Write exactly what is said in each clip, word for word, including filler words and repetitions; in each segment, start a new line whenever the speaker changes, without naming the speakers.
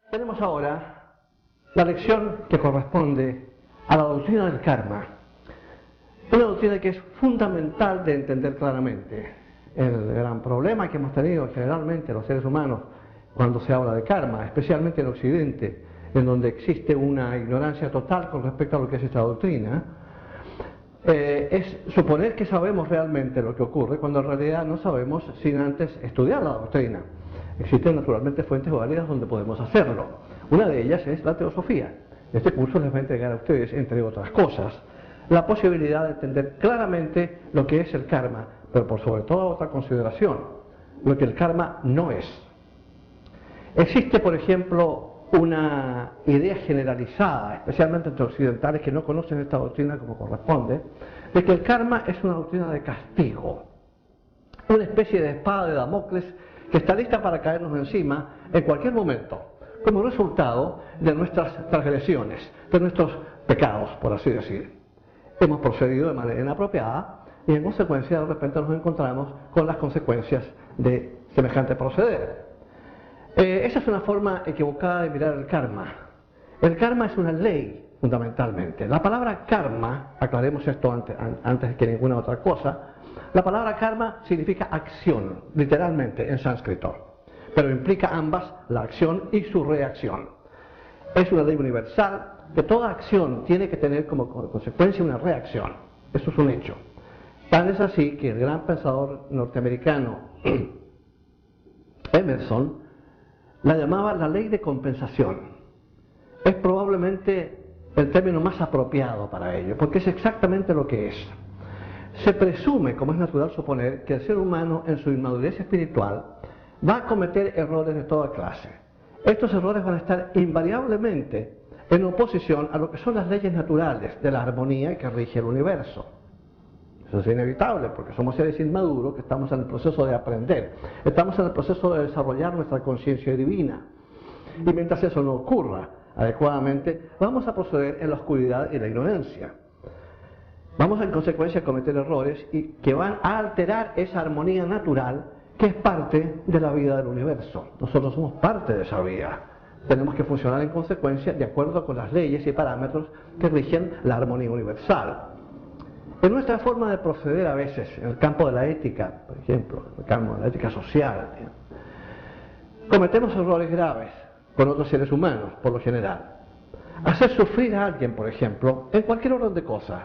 Tenemos ahora la lección que corresponde a la doctrina del karma. Una doctrina que es fundamental de entender claramente. El gran problema que hemos tenido generalmente los seres humanos cuando se habla de karma, especialmente en Occidente, en donde existe una ignorancia total con respecto a lo que es esta doctrina, eh, es suponer que sabemos realmente lo que ocurre, cuando en realidad no sabemos sin antes estudiar la doctrina. Existen naturalmente fuentes válidas donde podemos hacerlo. Una de ellas es la teosofía. Este curso les va a entregar a ustedes, entre otras cosas, la posibilidad de entender claramente lo que es el karma, pero por sobre toda otra consideración, lo que el karma no es. Existe, por ejemplo, una idea generalizada, especialmente entre occidentales que no conocen esta doctrina como corresponde, de que el karma es una doctrina de castigo, una especie de espada de Damocles que está lista para caernos encima en cualquier momento, como resultado de nuestras transgresiones, de nuestros pecados, por así decir. Hemos procedido de manera inapropiada y en consecuencia de repente nos encontramos con las consecuencias de semejante proceder. Eh, esa es una forma equivocada de mirar el karma. El karma es una ley, fundamentalmente. La palabra karma, aclaremos esto antes, antes que ninguna otra cosa, la palabra karma significa acción, literalmente, en sánscrito, pero implica ambas, la acción y su reacción. Es una ley universal que toda acción tiene que tener como consecuencia una reacción. Eso es un hecho. Tan es así que el gran pensador norteamericano Emerson la llamaba la ley de compensación. Es probablemente el término más apropiado para ello, porque es exactamente lo que es. Se presume, como es natural suponer, que el ser humano en su inmadurez espiritual va a cometer errores de toda clase. Estos errores van a estar invariablemente en oposición a lo que son las leyes naturales de la armonía que rige el universo. Eso es inevitable, porque somos seres inmaduros que estamos en el proceso de aprender. Estamos en el proceso de desarrollar nuestra conciencia divina. Y mientras eso no ocurra adecuadamente, vamos a proceder en la oscuridad y la ignorancia. Vamos en consecuencia a cometer errores y que van a alterar esa armonía natural que es parte de la vida del universo. Nosotros somos parte de esa vida. Tenemos que funcionar en consecuencia de acuerdo con las leyes y parámetros que rigen la armonía universal. En nuestra forma de proceder a veces, en el campo de la ética, por ejemplo, en el campo de la ética social, cometemos errores graves con otros seres humanos, por lo general. Hacer sufrir a alguien, por ejemplo, en cualquier orden de cosas,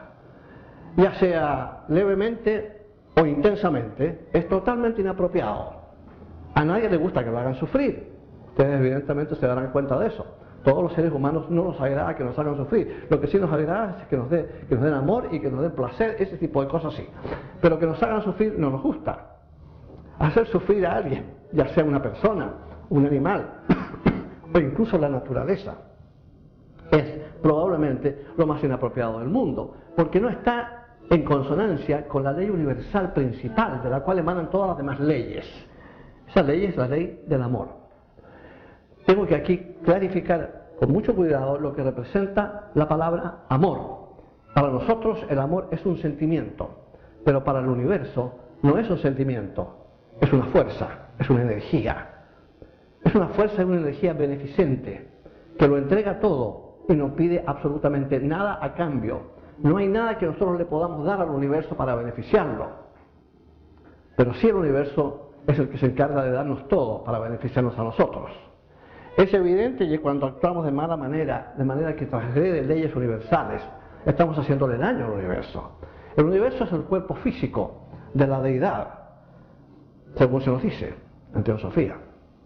ya sea levemente o intensamente, es totalmente inapropiado. A nadie le gusta que lo hagan sufrir. Ustedes evidentemente se darán cuenta de eso. Todos los seres humanos no nos agrada que nos hagan sufrir. Lo que sí nos agrada es que nos, dé, que nos den amor y que nos den placer, ese tipo de cosas sí. Pero que nos hagan sufrir no nos gusta. Hacer sufrir a alguien, ya sea una persona, un animal o incluso la naturaleza, es probablemente lo más inapropiado del mundo, porque no está en consonancia con la ley universal principal, de la cual emanan todas las demás leyes. Esa ley es la ley del amor. Tengo que aquí clarificar con mucho cuidado lo que representa la palabra amor. Para nosotros el amor es un sentimiento, pero para el universo no es un sentimiento, es una fuerza, es una energía. Es una fuerza y una energía beneficente que lo entrega todo y no pide absolutamente nada a cambio. No hay nada que nosotros le podamos dar al universo para beneficiarlo. Pero sí el universo es el que se encarga de darnos todo para beneficiarnos a nosotros. Es evidente que cuando actuamos de mala manera, de manera que transgrede leyes universales, estamos haciéndole daño al universo. El universo es el cuerpo físico de la deidad, según se nos dice en teosofía.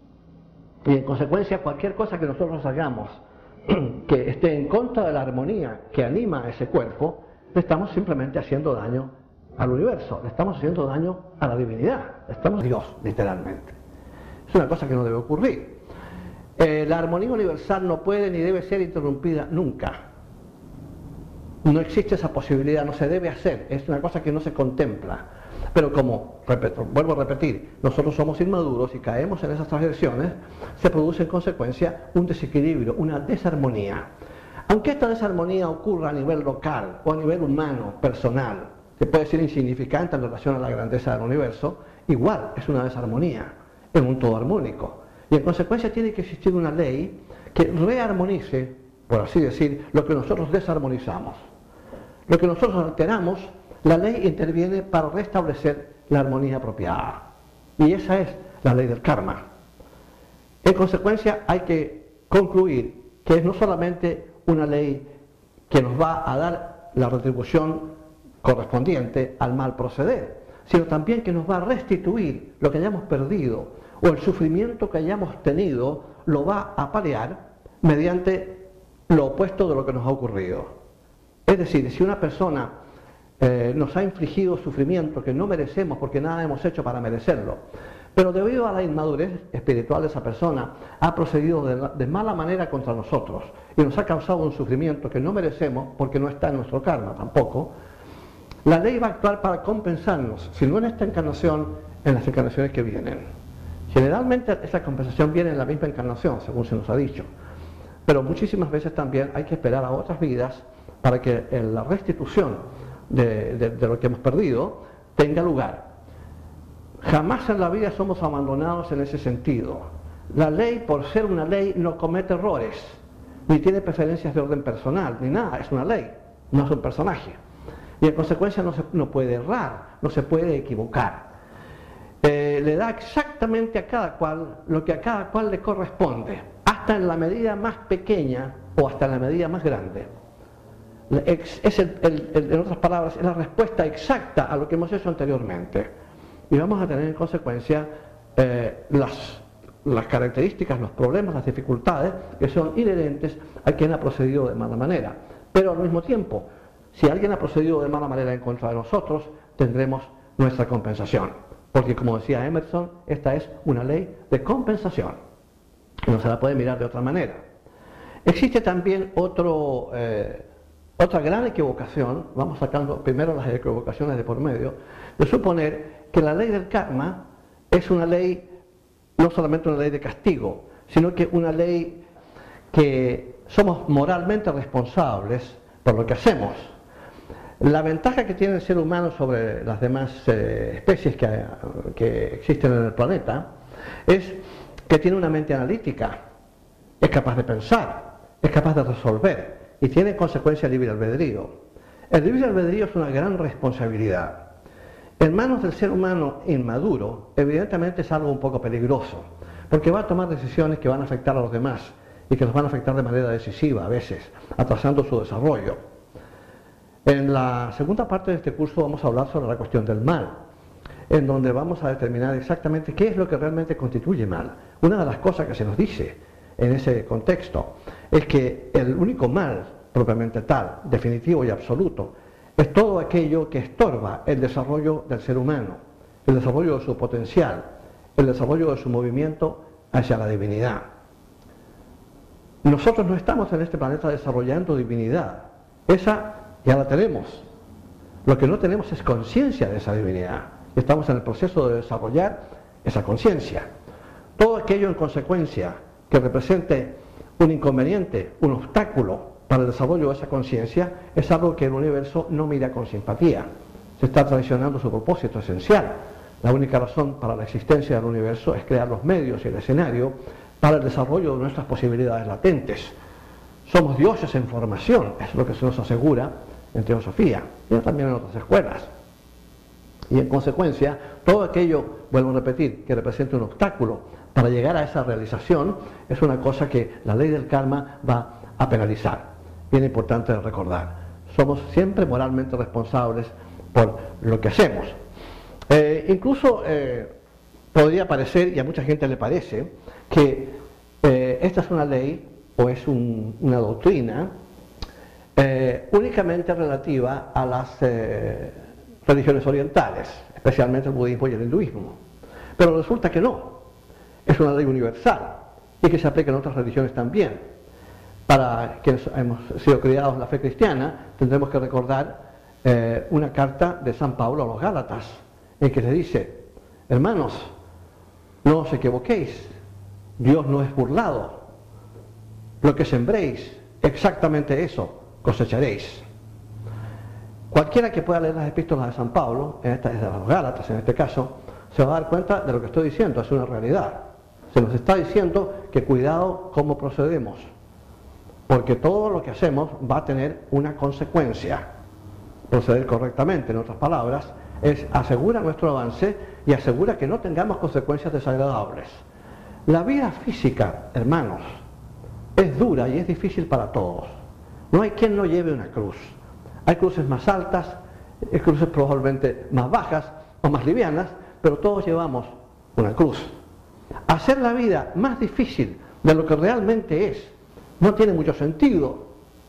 Y en consecuencia, cualquier cosa que nosotros hagamos que esté en contra de la armonía que anima a ese cuerpo, le estamos simplemente haciendo daño al universo, le estamos haciendo daño a la divinidad, le estamos a Dios, literalmente. Es una cosa que no debe ocurrir. Eh, la armonía universal no puede ni debe ser interrumpida nunca. No existe esa posibilidad, no se debe hacer, es una cosa que no se contempla. Pero como, repeto, vuelvo a repetir, nosotros somos inmaduros y caemos en esas transgresiones, se produce en consecuencia un desequilibrio, una desarmonía. Aunque esta desarmonía ocurra a nivel local o a nivel humano, personal, que puede ser insignificante en relación a la grandeza del universo, igual es una desarmonía en un todo armónico. Y en consecuencia tiene que existir una ley que rearmonice, por así decir, lo que nosotros desarmonizamos. Lo que nosotros alteramos, la ley interviene para restablecer la armonía apropiada. Y esa es la ley del karma. En consecuencia, hay que concluir que es no solamente una ley que nos va a dar la retribución correspondiente al mal proceder, sino también que nos va a restituir lo que hayamos perdido o el sufrimiento que hayamos tenido, lo va a paliar mediante lo opuesto de lo que nos ha ocurrido. Es decir, si una persona eh, nos ha infligido sufrimiento que no merecemos porque nada hemos hecho para merecerlo, pero debido a la inmadurez espiritual de esa persona ha procedido de, de mala manera contra nosotros y nos ha causado un sufrimiento que no merecemos porque no está en nuestro karma tampoco, la ley va a actuar para compensarnos, si no en esta encarnación, en las encarnaciones que vienen. Generalmente esa compensación viene en la misma encarnación, según se nos ha dicho, pero muchísimas veces también hay que esperar a otras vidas para que la restitución de, de, de lo que hemos perdido tenga lugar. Jamás en la vida somos abandonados en ese sentido. La ley, por ser una ley, no comete errores, ni tiene preferencias de orden personal, ni nada, es una ley, no es un personaje. Y en consecuencia no se no puede errar, no se puede equivocar. Eh, le da exactamente a cada cual lo que a cada cual le corresponde, hasta en la medida más pequeña o hasta en la medida más grande. Es el, el, el, en otras palabras, es la respuesta exacta a lo que hemos hecho anteriormente. Y vamos a tener en consecuencia eh, las, las características, los problemas, las dificultades que son inherentes a quien ha procedido de mala manera. Pero al mismo tiempo, si alguien ha procedido de mala manera en contra de nosotros, tendremos nuestra compensación. Porque como decía Emerson, esta es una ley de compensación. No se la puede mirar de otra manera. Existe también otro, eh, otra gran equivocación, vamos sacando primero las equivocaciones de por medio, de suponer que la ley del karma es una ley, no solamente una ley de castigo, sino que una ley que somos moralmente responsables por lo que hacemos. La ventaja que tiene el ser humano sobre las demás eh, especies que, que existen en el planeta es que tiene una mente analítica, es capaz de pensar, es capaz de resolver y tiene en consecuencia libre albedrío. El libre albedrío es una gran responsabilidad. En manos del ser humano inmaduro, evidentemente es algo un poco peligroso, porque va a tomar decisiones que van a afectar a los demás y que los van a afectar de manera decisiva a veces, atrasando su desarrollo. En la segunda parte de este curso vamos a hablar sobre la cuestión del mal, en donde vamos a determinar exactamente qué es lo que realmente constituye mal. Una de las cosas que se nos dice en ese contexto es que el único mal, propiamente tal, definitivo y absoluto, es todo aquello que estorba el desarrollo del ser humano, el desarrollo de su potencial, el desarrollo de su movimiento hacia la divinidad. Nosotros no estamos en este planeta desarrollando divinidad, esa ya la tenemos. Lo que no tenemos es conciencia de esa divinidad. Estamos en el proceso de desarrollar esa conciencia. Todo aquello en consecuencia que represente un inconveniente, un obstáculo para el desarrollo de esa conciencia, es algo que el universo no mira con simpatía. Se está traicionando su propósito esencial. La única razón para la existencia del universo es crear los medios y el escenario para el desarrollo de nuestras posibilidades latentes. Somos dioses en formación, es lo que se nos asegura en teosofía y también en otras escuelas. Y en consecuencia, todo aquello, vuelvo a repetir, que represente un obstáculo para llegar a esa realización, es una cosa que la ley del karma va a penalizar. Bien importante recordar. Somos siempre moralmente responsables por lo que hacemos. Eh, incluso eh, podría parecer, y a mucha gente le parece, que eh, esta es una ley o es un, una doctrina eh, únicamente relativa a las eh, religiones orientales, especialmente el budismo y el hinduismo. Pero resulta que no. Es una ley universal y que se aplica en otras religiones también. Para quienes hemos sido criados en la fe cristiana, tendremos que recordar eh, una carta de San Pablo a los Gálatas, en que se dice: hermanos, no os equivoquéis, Dios no es burlado, lo que sembréis, exactamente eso cosecharéis. Cualquiera que pueda leer las epístolas de San Pablo, en esta, de los Gálatas en este caso, se va a dar cuenta de lo que estoy diciendo, es una realidad. Se nos está diciendo que cuidado cómo procedemos. porque todo lo que hacemos va a tener una consecuencia. Proceder correctamente, en otras palabras, es asegura nuestro avance y asegura que no tengamos consecuencias desagradables. La vida física, hermanos, es dura y es difícil para todos. No hay quien no lleve una cruz. Hay cruces más altas, hay cruces probablemente más bajas o más livianas, pero todos llevamos una cruz. Hacer la vida más difícil de lo que realmente es no tiene mucho sentido.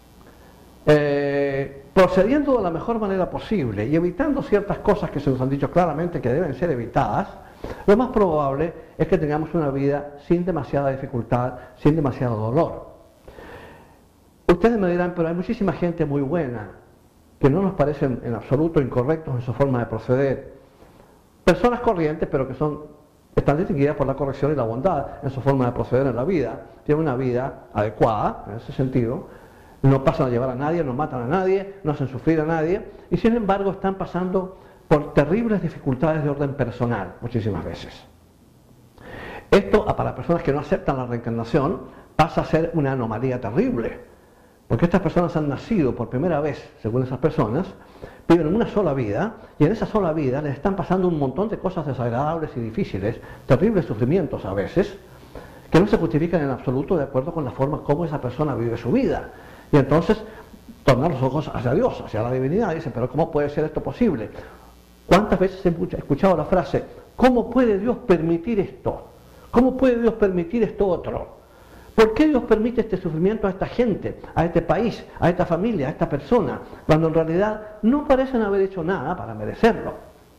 Eh, procediendo de la mejor manera posible y evitando ciertas cosas que se nos han dicho claramente que deben ser evitadas, lo más probable es que tengamos una vida sin demasiada dificultad, sin demasiado dolor. Ustedes me dirán, pero hay muchísima gente muy buena que no nos parecen en absoluto incorrectos en su forma de proceder. Personas corrientes, pero que son, están distinguidas por la corrección y la bondad en su forma de proceder en la vida. Tienen una vida adecuada, en ese sentido. No pasan a llevar a nadie, no matan a nadie, no hacen sufrir a nadie. Y sin embargo están pasando por terribles dificultades de orden personal, muchísimas veces. Esto, para personas que no aceptan la reencarnación, pasa a ser una anomalía terrible. Porque estas personas han nacido por primera vez, según esas personas, viven una sola vida, y en esa sola vida les están pasando un montón de cosas desagradables y difíciles, terribles sufrimientos a veces, que no se justifican en absoluto de acuerdo con la forma como esa persona vive su vida. Y entonces, tornar los ojos hacia Dios, hacia la divinidad, y dicen, pero ¿cómo puede ser esto posible? ¿Cuántas veces he escuchado la frase, ¿cómo puede Dios permitir esto? ¿Cómo puede Dios permitir esto otro? ¿Por qué Dios permite este sufrimiento a esta gente, a este país, a esta familia, a esta persona, cuando en realidad no parecen haber hecho nada para merecerlo?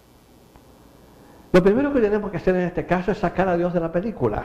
Lo primero que tenemos que hacer en este caso es sacar a Dios de la película.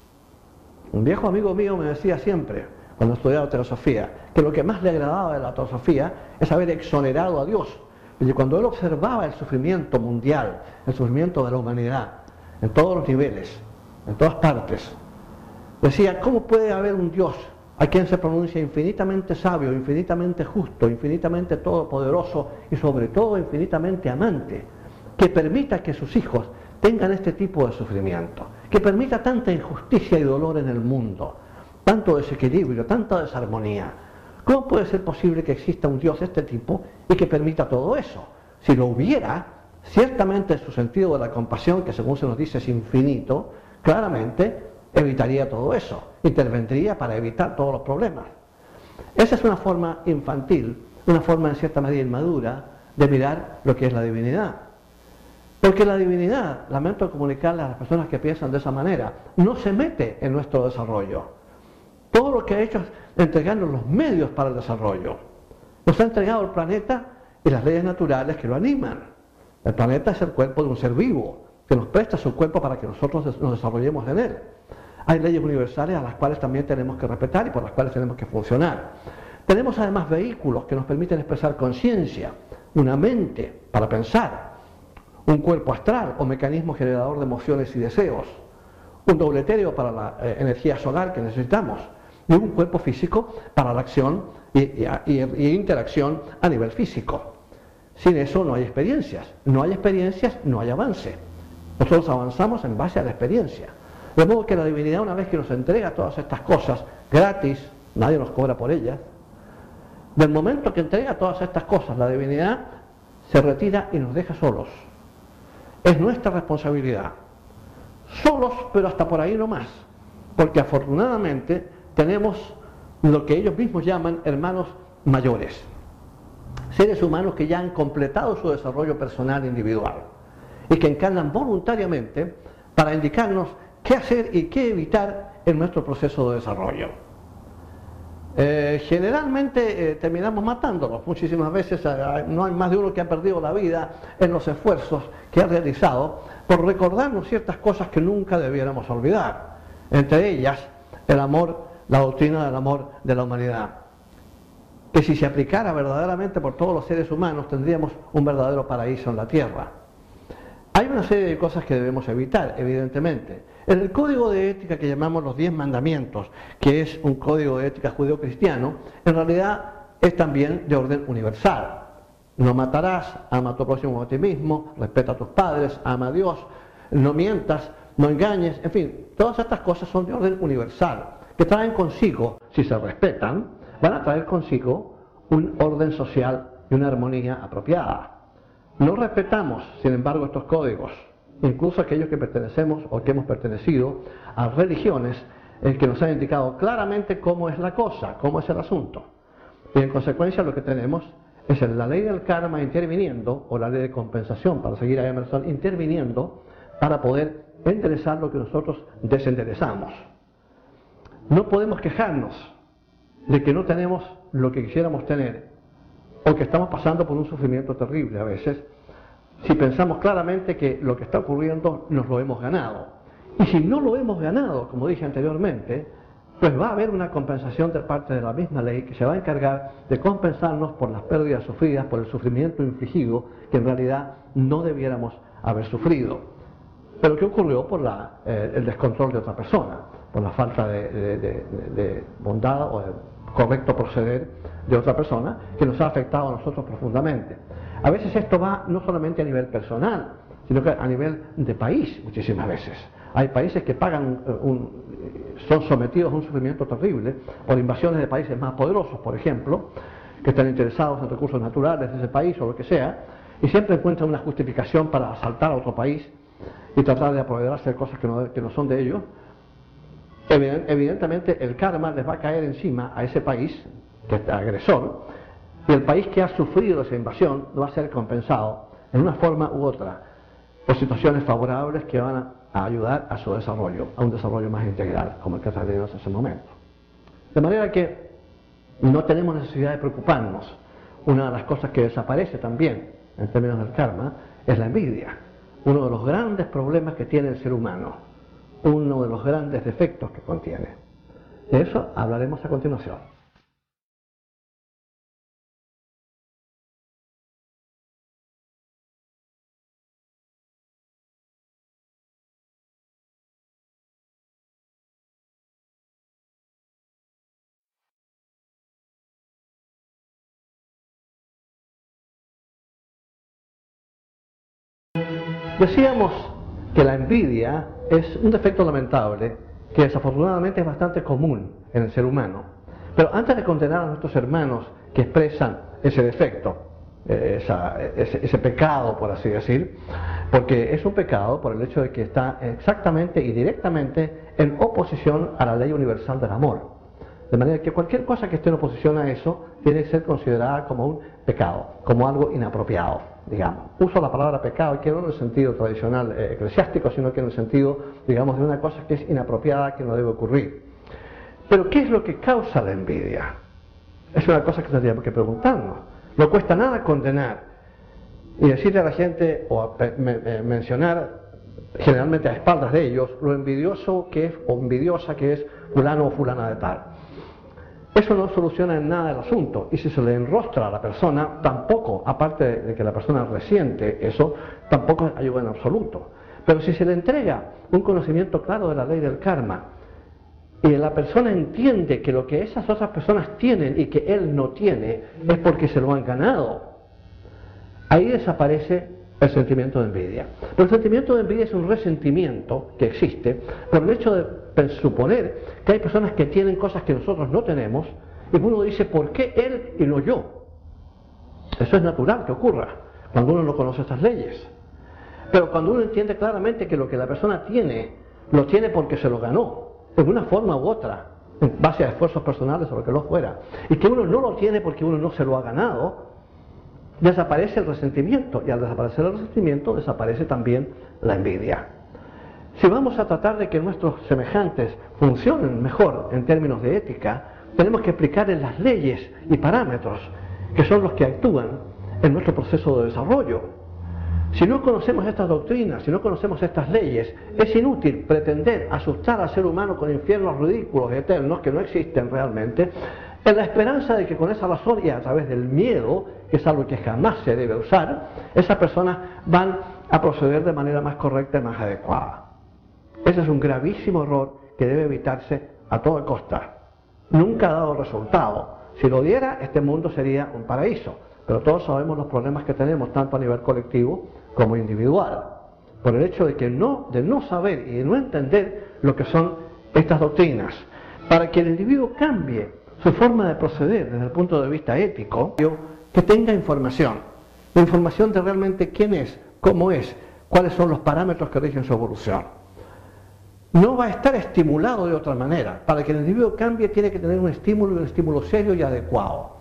Un viejo amigo mío me decía siempre, cuando estudiaba teosofía, que lo que más le agradaba de la teosofía es haber exonerado a Dios. Y cuando él observaba el sufrimiento mundial, el sufrimiento de la humanidad, en todos los niveles, en todas partes, decía, ¿cómo puede haber un Dios a quien se pronuncia infinitamente sabio, infinitamente justo, infinitamente todopoderoso y sobre todo infinitamente amante, que permita que sus hijos tengan este tipo de sufrimiento, que permita tanta injusticia y dolor en el mundo, tanto desequilibrio, tanta desarmonía? ¿Cómo puede ser posible que exista un Dios de este tipo y que permita todo eso? Si lo hubiera, ciertamente su sentido de la compasión, que según se nos dice es infinito, claramente evitaría todo eso, intervendría para evitar todos los problemas. Esa es una forma infantil, una forma en cierta medida inmadura de mirar lo que es la divinidad. Porque la divinidad, lamento comunicarle a las personas que piensan de esa manera, no se mete en nuestro desarrollo. Todo lo que ha hecho es entregarnos los medios para el desarrollo. Nos ha entregado el planeta y las leyes naturales que lo animan. El planeta es el cuerpo de un ser vivo, que nos presta su cuerpo para que nosotros nos desarrollemos en él. Hay leyes universales a las cuales también tenemos que respetar y por las cuales tenemos que funcionar. Tenemos además vehículos que nos permiten expresar conciencia, una mente para pensar, un cuerpo astral o mecanismo generador de emociones y deseos, un dobletéreo para la eh, energía solar que necesitamos y un cuerpo físico para la acción y, y, y, y interacción a nivel físico. Sin eso no hay experiencias, no hay experiencias, no hay avance. Nosotros avanzamos en base a la experiencia. De modo que la divinidad, una vez que nos entrega todas estas cosas gratis, nadie nos cobra por ellas, del momento que entrega todas estas cosas, la divinidad se retira y nos deja solos. Es nuestra responsabilidad. Solos, pero hasta por ahí no más. Porque afortunadamente tenemos lo que ellos mismos llaman hermanos mayores. Seres humanos que ya han completado su desarrollo personal e individual. Y que encarnan voluntariamente para indicarnos qué hacer y qué evitar en nuestro proceso de desarrollo. Eh, generalmente eh, terminamos matándolos. Muchísimas veces eh, no hay más de uno que ha perdido la vida en los esfuerzos que ha realizado por recordarnos ciertas cosas que nunca debiéramos olvidar. Entre ellas, el amor, la doctrina del amor de la humanidad. Que si se aplicara verdaderamente por todos los seres humanos, tendríamos un verdadero paraíso en la tierra. Hay una serie de cosas que debemos evitar, evidentemente. En el código de ética que llamamos los diez mandamientos, que es un código de ética judeo-cristiano, en realidad es también de orden universal. No matarás, ama a tu prójimo como a ti mismo, respeta a tus padres, ama a Dios, no mientas, no engañes, en fin, todas estas cosas son de orden universal, que traen consigo, si se respetan, van a traer consigo un orden social y una armonía apropiada. No respetamos, sin embargo, estos códigos, incluso aquellos que pertenecemos o que hemos pertenecido a religiones en que nos han indicado claramente cómo es la cosa, cómo es el asunto. Y en consecuencia lo que tenemos es la ley del karma interviniendo, o la ley de compensación, para seguir a Emerson, interviniendo para poder enderezar lo que nosotros desenderezamos. No podemos quejarnos de que no tenemos lo que quisiéramos tener, o que estamos pasando por un sufrimiento terrible a veces, si pensamos claramente que lo que está ocurriendo nos lo hemos ganado. Y si no lo hemos ganado, como dije anteriormente, pues va a haber una compensación de parte de la misma ley que se va a encargar de compensarnos por las pérdidas sufridas, por el sufrimiento infligido, que en realidad no debiéramos haber sufrido. Pero ¿qué ocurrió? Por la, eh, el descontrol de otra persona, por la falta de, de, de, de bondad o de correcto proceder de otra persona, que nos ha afectado a nosotros profundamente. A veces esto va no solamente a nivel personal, sino que a nivel de país, muchísimas veces. Hay países que pagan un, son sometidos a un sufrimiento terrible por invasiones de países más poderosos, por ejemplo, que están interesados en recursos naturales de ese país o lo que sea, y siempre encuentran una justificación para asaltar a otro país y tratar de apoderarse de cosas que no, que no son de ellos. Evidentemente el karma les va a caer encima a ese país, que es agresor, y el país que ha sufrido esa invasión va a ser compensado en una forma u otra por situaciones favorables que van a a ayudar a su desarrollo, a un desarrollo más integral, como el que tenemos en ese momento. De manera que no tenemos necesidad de preocuparnos. Una de las cosas que desaparece también, en términos del karma, es la envidia. Uno de los grandes problemas que tiene el ser humano, uno de los grandes defectos que contiene. De eso hablaremos a continuación. Decíamos que la envidia es un defecto lamentable que desafortunadamente es bastante común en el ser humano. Pero antes de condenar a nuestros hermanos que expresan ese defecto, esa, ese, ese pecado, por así decir, porque es un pecado por el hecho de que está exactamente y directamente en oposición a la ley universal del amor. De manera que cualquier cosa que esté en oposición a eso tiene que ser considerada como un pecado, como algo inapropiado, digamos. Uso la palabra pecado aquí no en el sentido tradicional eh, eclesiástico, sino que en el sentido, digamos, de una cosa que es inapropiada, que no debe ocurrir. Pero ¿qué es lo que causa la envidia? Es una cosa que tendríamos que preguntarnos. No cuesta nada condenar y decirle a la gente, o a me, me, mencionar generalmente a espaldas de ellos, lo envidioso que es, o envidiosa que es fulano o fulana de tal. Eso no soluciona en nada el asunto, y si se le enrostra a la persona, tampoco, aparte de que la persona resiente eso, tampoco ayuda en absoluto. Pero si se le entrega un conocimiento claro de la ley del karma, y la persona entiende que lo que esas otras personas tienen y que él no tiene, es porque se lo han ganado, ahí desaparece el sentimiento de envidia. Pero el sentimiento de envidia es un resentimiento que existe por el hecho de suponer que hay personas que tienen cosas que nosotros no tenemos, y uno dice, ¿por qué él y no yo? Eso es natural que ocurra cuando uno no conoce estas leyes. Pero cuando uno entiende claramente que lo que la persona tiene, lo tiene porque se lo ganó, en una forma u otra, en base a esfuerzos personales o lo que lo fuera, y que uno no lo tiene porque uno no se lo ha ganado, desaparece el resentimiento, y al desaparecer el resentimiento desaparece también la envidia. Si vamos a tratar de que nuestros semejantes funcionen mejor en términos de ética, tenemos que aplicarles las leyes y parámetros que son los que actúan en nuestro proceso de desarrollo. Si no conocemos estas doctrinas, si no conocemos estas leyes, es inútil pretender asustar al ser humano con infiernos ridículos eternos que no existen realmente, en la esperanza de que con esa razón y a través del miedo, que es algo que jamás se debe usar, esas personas van a proceder de manera más correcta y más adecuada. Ese es un gravísimo error que debe evitarse a toda costa. Nunca ha dado resultado. Si lo diera, este mundo sería un paraíso. Pero todos sabemos los problemas que tenemos, tanto a nivel colectivo como individual, por el hecho de que no, de no saber y de no entender lo que son estas doctrinas. Para que el individuo cambie su forma de proceder desde el punto de vista ético, que tenga información, la información de realmente quién es, cómo es, cuáles son los parámetros que rigen su evolución. No va a estar estimulado de otra manera. Para que el individuo cambie tiene que tener un estímulo, un estímulo serio y adecuado,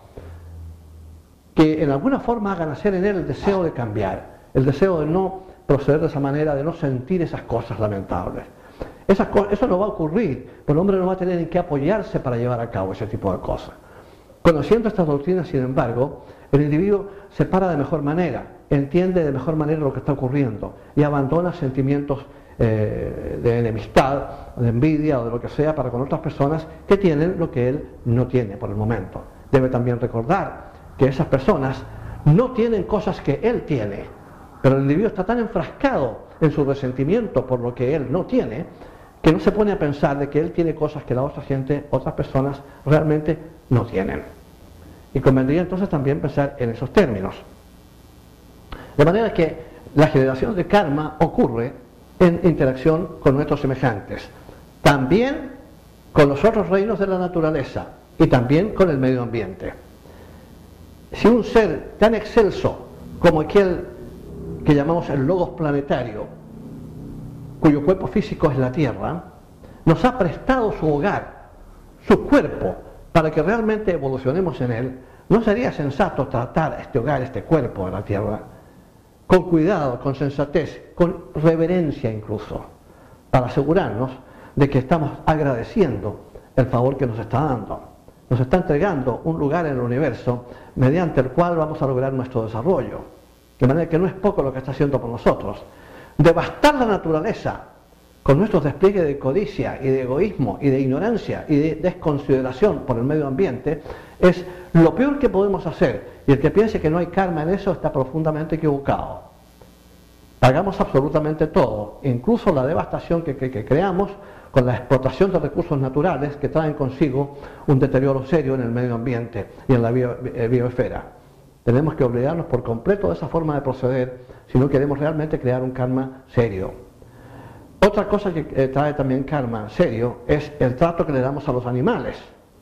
que en alguna forma haga nacer en él el deseo de cambiar, el deseo de no proceder de esa manera, de no sentir esas cosas lamentables. Esas cosas, eso no va a ocurrir, pero el hombre no va a tener en qué apoyarse para llevar a cabo ese tipo de cosas. Conociendo estas doctrinas, sin embargo, el individuo se para de mejor manera, entiende de mejor manera lo que está ocurriendo y abandona sentimientos eh, de enemistad, de envidia o de lo que sea para con otras personas que tienen lo que él no tiene por el momento. Debe también recordar que esas personas no tienen cosas que él tiene, pero el individuo está tan enfrascado en su resentimiento por lo que él no tiene, que no se pone a pensar de que él tiene cosas que la otra gente, otras personas realmente no tienen. Y convendría entonces también pensar en esos términos. De manera que la generación de karma ocurre en interacción con nuestros semejantes, también con los otros reinos de la naturaleza y también con el medio ambiente. Si un ser tan excelso como aquel que llamamos el logos planetario, cuyo cuerpo físico es la Tierra, nos ha prestado su hogar, su cuerpo, para que realmente evolucionemos en él, ¿no sería sensato tratar este hogar, este cuerpo de la Tierra, con cuidado, con sensatez, con reverencia incluso, para asegurarnos de que estamos agradeciendo el favor que nos está dando? Nos está entregando un lugar en el universo mediante el cual vamos a lograr nuestro desarrollo. De manera que no es poco lo que está haciendo por nosotros. Devastar la naturaleza con nuestros despliegues de codicia y de egoísmo y de ignorancia y de desconsideración por el medio ambiente es lo peor que podemos hacer, y el que piense que no hay karma en eso está profundamente equivocado. Pagamos absolutamente todo, incluso la devastación que, que, que creamos con la explotación de recursos naturales que traen consigo un deterioro serio en el medio ambiente y en la bio, eh, biosfera. Tenemos que obligarnos por completo de esa forma de proceder si no queremos realmente crear un karma serio. Otra cosa que eh, trae también karma serio es el trato que le damos a los animales.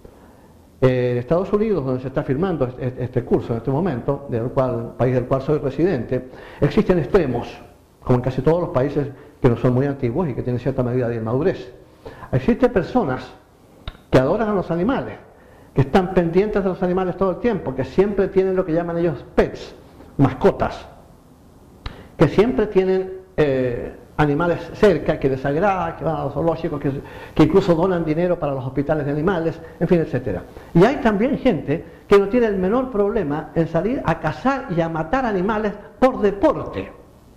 Eh, en Estados Unidos, donde se está firmando este, este curso en este momento, del cual, país del cual soy residente, existen extremos, como en casi todos los países que no son muy antiguos y que tienen cierta medida de inmadurez. Existen personas que adoran a los animales, que están pendientes de los animales todo el tiempo, que siempre tienen lo que llaman ellos pets, mascotas, que siempre tienen eh, animales cerca, que les agrada, que van a los zoológicos, que, que incluso donan dinero para los hospitales de animales, en fin, etcétera. Y hay también gente que no tiene el menor problema en salir a cazar y a matar animales por deporte.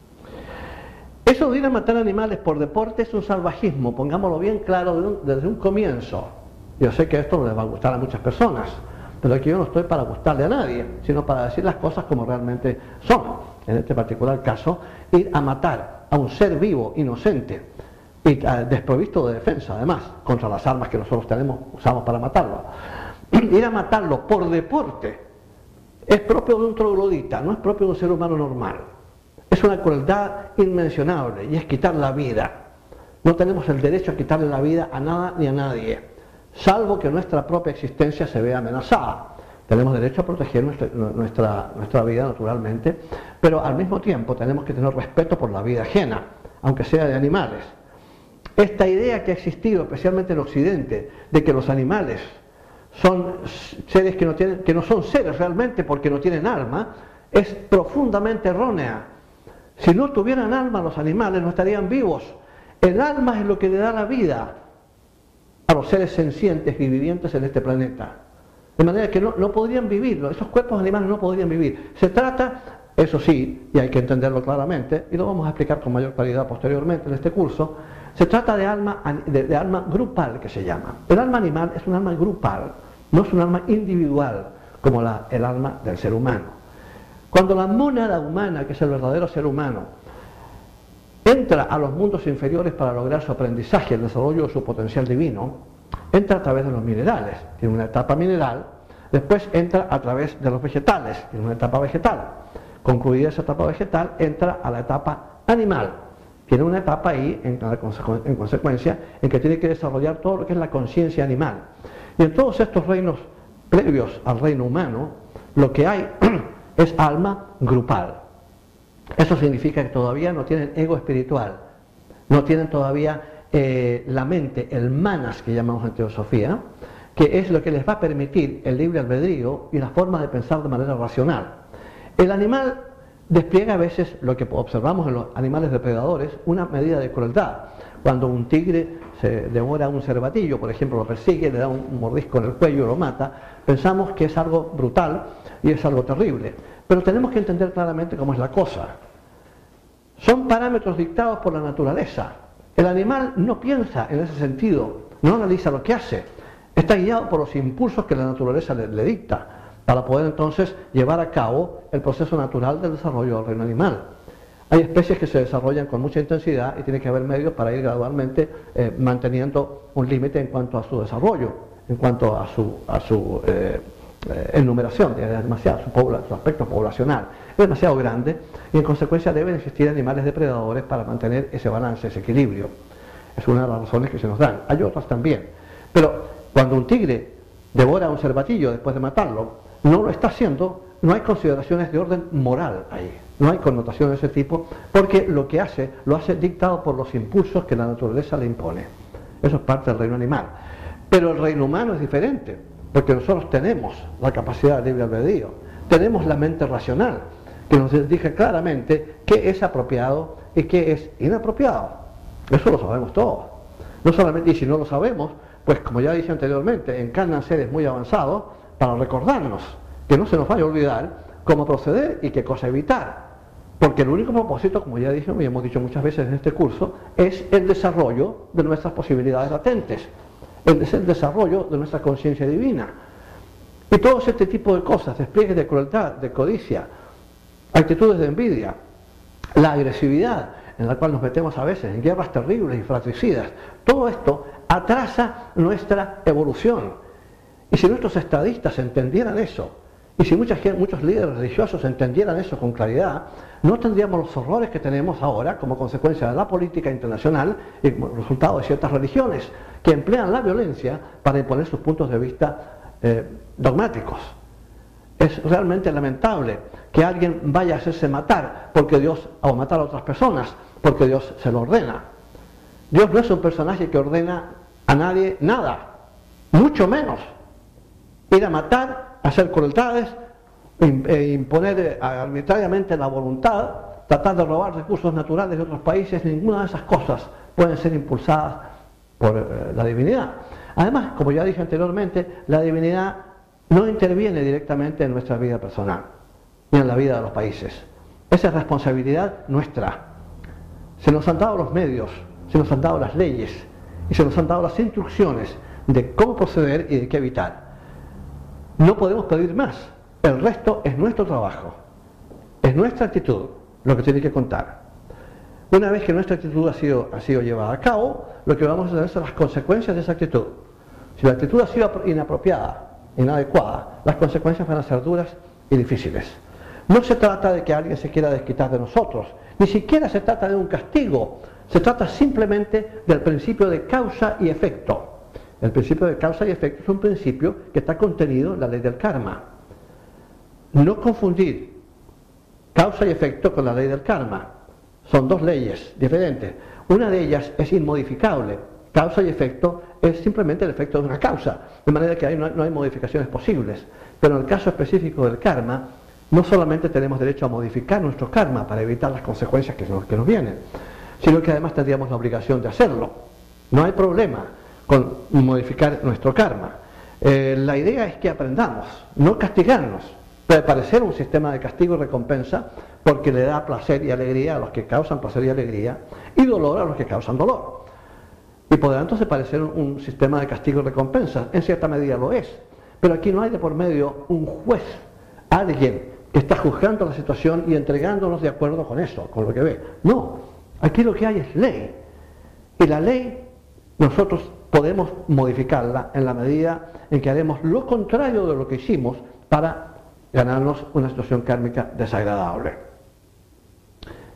Eso de ir a matar animales por deporte es un salvajismo, pongámoslo bien claro de un, desde un comienzo. Yo sé que esto les va a gustar a muchas personas, pero aquí yo no estoy para gustarle a nadie, sino para decir las cosas como realmente son. En este particular caso, ir a matar a un ser vivo, inocente, y desprovisto de defensa, además, contra las armas que nosotros tenemos, usamos para matarlo. Ir a matarlo por deporte es propio de un troglodita, no es propio de un ser humano normal. Es una crueldad inmencionable y es quitar la vida. No tenemos el derecho a quitarle la vida a nada ni a nadie, salvo que nuestra propia existencia se vea amenazada. Tenemos derecho a proteger nuestra, nuestra, nuestra vida naturalmente, pero al mismo tiempo tenemos que tener respeto por la vida ajena, aunque sea de animales. Esta idea que ha existido, especialmente en Occidente, de que los animales son seres que no, tienen, que no son seres realmente porque no tienen alma, es profundamente errónea. Si no tuvieran alma los animales no estarían vivos. El alma es lo que le da la vida a los seres sencientes y vivientes en este planeta. De manera que no, no podrían vivir, esos cuerpos animales no podrían vivir. Se trata, eso sí, y hay que entenderlo claramente, y lo vamos a explicar con mayor claridad posteriormente en este curso, se trata de alma, de, de alma grupal, que se llama. El alma animal es un alma grupal, no es un alma individual, como la, el alma del ser humano. Cuando la mónada humana, que es el verdadero ser humano, entra a los mundos inferiores para lograr su aprendizaje, el desarrollo de su potencial divino, entra a través de los minerales, tiene una etapa mineral, después entra a través de los vegetales, tiene una etapa vegetal. Concluida esa etapa vegetal, entra a la etapa animal, tiene una etapa ahí, en, en consecuencia, en que tiene que desarrollar todo lo que es la conciencia animal. Y en todos estos reinos previos al reino humano, lo que hay es alma grupal. Eso significa que todavía no tienen ego espiritual, no tienen todavía eh, la mente, el manas que llamamos en teosofía, que es lo que les va a permitir el libre albedrío y la forma de pensar de manera racional. El animal despliega a veces lo que observamos en los animales depredadores, una medida de crueldad. Cuando un tigre se devora a un cervatillo, por ejemplo, lo persigue, le da un mordisco en el cuello y lo mata, pensamos que es algo brutal y es algo terrible. Pero tenemos que entender claramente cómo es la cosa. Son parámetros dictados por la naturaleza. El animal no piensa en ese sentido, no analiza lo que hace. Está guiado por los impulsos que la naturaleza le, le dicta, para poder entonces llevar a cabo el proceso natural del desarrollo del reino animal. Hay especies que se desarrollan con mucha intensidad y tiene que haber medios para ir gradualmente eh, manteniendo un límite en cuanto a su desarrollo, en cuanto a su, a su eh, eh, enumeración, es demasiado, su, pobla, su aspecto poblacional es demasiado grande y en consecuencia deben existir animales depredadores para mantener ese balance, ese equilibrio. Es una de las razones que se nos dan. Hay otras también, pero cuando un tigre devora a un cervatillo después de matarlo, no lo está haciendo, no hay consideraciones de orden moral ahí, no hay connotaciones de ese tipo, porque lo que hace, lo hace dictado por los impulsos que la naturaleza le impone. Eso es parte del reino animal. Pero el reino humano es diferente, porque nosotros tenemos la capacidad de libre albedrío, tenemos la mente racional, que nos dice claramente qué es apropiado y qué es inapropiado. Eso lo sabemos todos. No solamente, y si no lo sabemos, pues como ya dije anteriormente, encarnan seres muy avanzados para recordarnos, que no se nos vaya a olvidar cómo proceder y qué cosa evitar. Porque el único propósito, como ya dije y hemos dicho muchas veces en este curso, es el desarrollo de nuestras posibilidades latentes, es el desarrollo de nuestra conciencia divina. Y todo este tipo de cosas, despliegues de crueldad, de codicia, actitudes de envidia, la agresividad en la cual nos metemos a veces en guerras terribles y fratricidas, todo esto atrasa nuestra evolución. Y si nuestros estadistas entendieran eso, y si muchas, muchos líderes religiosos entendieran eso con claridad, no tendríamos los horrores que tenemos ahora como consecuencia de la política internacional y como resultado de ciertas religiones que emplean la violencia para imponer sus puntos de vista eh, dogmáticos. Es realmente lamentable que alguien vaya a hacerse matar porque Dios, o matar a otras personas porque Dios se lo ordena. Dios no es un personaje que ordena a nadie nada, mucho menos ir a matar, hacer crueldades, e imponer arbitrariamente la voluntad, tratar de robar recursos naturales de otros países. Ninguna de esas cosas pueden ser impulsadas por eh, la divinidad. Además, como ya dije anteriormente, la divinidad no interviene directamente en nuestra vida personal, ni en la vida de los países. Esa es responsabilidad nuestra. Se nos han dado los medios, se nos han dado las leyes y se nos han dado las instrucciones de cómo proceder y de qué evitar. No podemos pedir más. El resto es nuestro trabajo, es nuestra actitud lo que tiene que contar. Una vez que nuestra actitud ha sido, ha sido llevada a cabo, lo que vamos a tener son las consecuencias de esa actitud. Si la actitud ha sido inapropiada, inadecuada, las consecuencias van a ser duras y difíciles. No se trata de que alguien se quiera desquitar de nosotros, ni siquiera se trata de un castigo, se trata simplemente del principio de causa y efecto. El principio de causa y efecto es un principio que está contenido en la ley del karma. No confundir causa y efecto con la ley del karma. Son dos leyes diferentes. Una de ellas es inmodificable. Causa y efecto es simplemente el efecto de una causa, de manera que ahí no hay, no hay modificaciones posibles. Pero en el caso específico del karma, no solamente tenemos derecho a modificar nuestro karma para evitar las consecuencias que nos, que nos vienen, sino que además tendríamos la obligación de hacerlo. No hay problema con modificar nuestro karma. Eh, la idea es que aprendamos, no castigarnos. Puede parecer un sistema de castigo y recompensa porque le da placer y alegría a los que causan placer y alegría y dolor a los que causan dolor. Y podrá entonces parecer un, un sistema de castigo y recompensa. En cierta medida lo es. Pero aquí no hay de por medio un juez, alguien que está juzgando la situación y entregándonos de acuerdo con eso, con lo que ve. No, aquí lo que hay es ley. Y la ley nosotros podemos modificarla en la medida en que haremos lo contrario de lo que hicimos para ganarnos una situación kármica desagradable.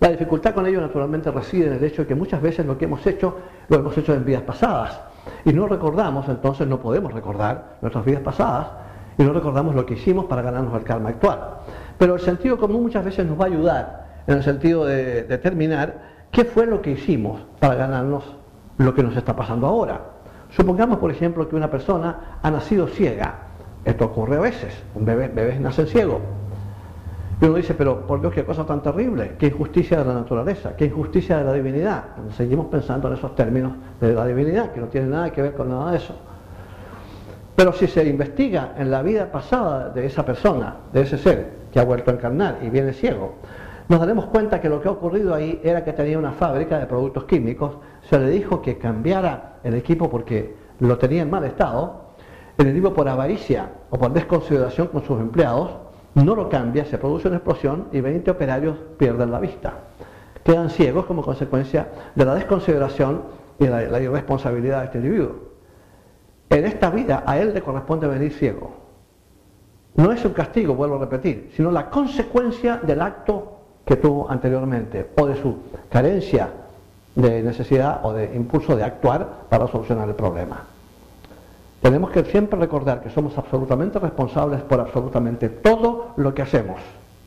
La dificultad con ello naturalmente reside en el hecho de que muchas veces lo que hemos hecho, lo hemos hecho en vidas pasadas. Y no recordamos, entonces no podemos recordar nuestras vidas pasadas y no recordamos lo que hicimos para ganarnos el karma actual. Pero el sentido común muchas veces nos va a ayudar en el sentido de determinar qué fue lo que hicimos para ganarnos lo que nos está pasando ahora. Supongamos, por ejemplo, que una persona ha nacido ciega. Esto ocurre a veces, un bebé, bebés nacen ciegos. Y uno dice, pero por Dios, qué cosa tan terrible, qué injusticia de la naturaleza, qué injusticia de la divinidad. Seguimos pensando en esos términos de la divinidad, que no tiene nada que ver con nada de eso. Pero si se investiga en la vida pasada de esa persona, de ese ser que ha vuelto a encarnar y viene ciego, nos daremos cuenta que lo que ha ocurrido ahí era que tenía una fábrica de productos químicos, se le dijo que cambiara el equipo porque lo tenía en mal estado, el equipo por avaricia o por desconsideración con sus empleados, no lo cambia, se produce una explosión y veinte operarios pierden la vista. Quedan ciegos como consecuencia de la desconsideración y la, la irresponsabilidad de este individuo. En esta vida a él le corresponde venir ciego. No es un castigo, vuelvo a repetir, sino la consecuencia del acto que tuvo anteriormente o de su carencia de necesidad o de impulso de actuar para solucionar el problema. Tenemos que siempre recordar que somos absolutamente responsables por absolutamente todo lo que hacemos.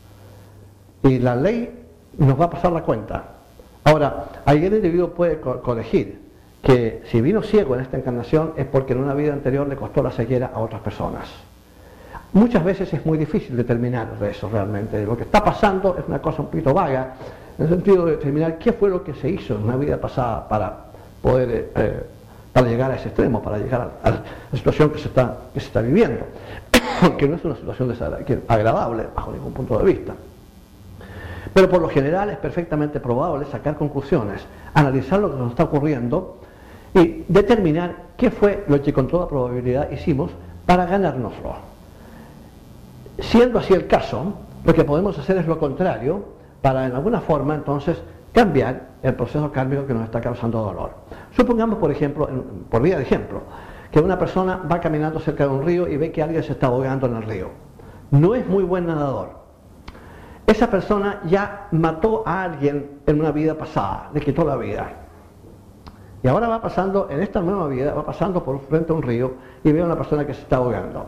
Y la ley nos va a pasar la cuenta. Ahora, ahí el individuo puede co corregir que si vino ciego en esta encarnación es porque en una vida anterior le costó la ceguera a otras personas. Muchas veces es muy difícil determinar eso realmente. Lo que está pasando es una cosa un poquito vaga, en el sentido de determinar qué fue lo que se hizo en una vida pasada para poder... Eh, para llegar a ese extremo, para llegar a, a la situación que se está, que se está viviendo, que no es una situación agradable bajo ningún punto de vista. Pero por lo general es perfectamente probable sacar conclusiones, analizar lo que nos está ocurriendo y determinar qué fue lo que con toda probabilidad hicimos para ganárnoslo. Siendo así el caso, lo que podemos hacer es lo contrario, para en alguna forma entonces cambiar el proceso kármico que nos está causando dolor. Supongamos, por ejemplo, en, por vía de ejemplo, que una persona va caminando cerca de un río y ve que alguien se está ahogando en el río. No es muy buen nadador. Esa persona ya mató a alguien en una vida pasada, le quitó la vida. Y ahora va pasando, en esta nueva vida, va pasando por frente a un río y ve a una persona que se está ahogando.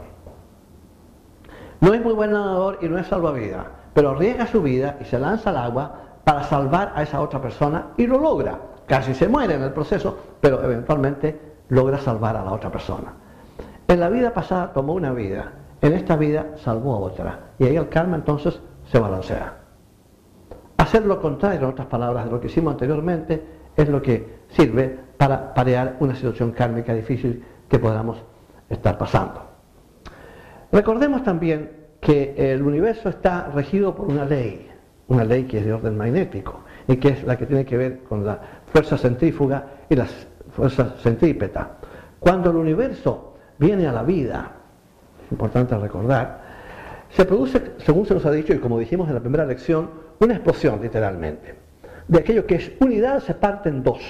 No es muy buen nadador y no es salvavidas, pero arriesga su vida y se lanza al agua para salvar a esa otra persona y lo logra. Casi se muere en el proceso, pero eventualmente logra salvar a la otra persona. En la vida pasada tomó una vida, en esta vida salvó a otra, y ahí el karma entonces se balancea. Hacer lo contrario, en otras palabras, de lo que hicimos anteriormente, es lo que sirve para parear una situación kármica difícil que podamos estar pasando. Recordemos también que el universo está regido por una ley, una ley que es de orden magnético y que es la que tiene que ver con la fuerza centrífuga y la fuerza centrípeta. Cuando el universo viene a la vida, es importante recordar, se produce, según se nos ha dicho y como dijimos en la primera lección, una explosión literalmente. De aquello que es unidad se parte en dos.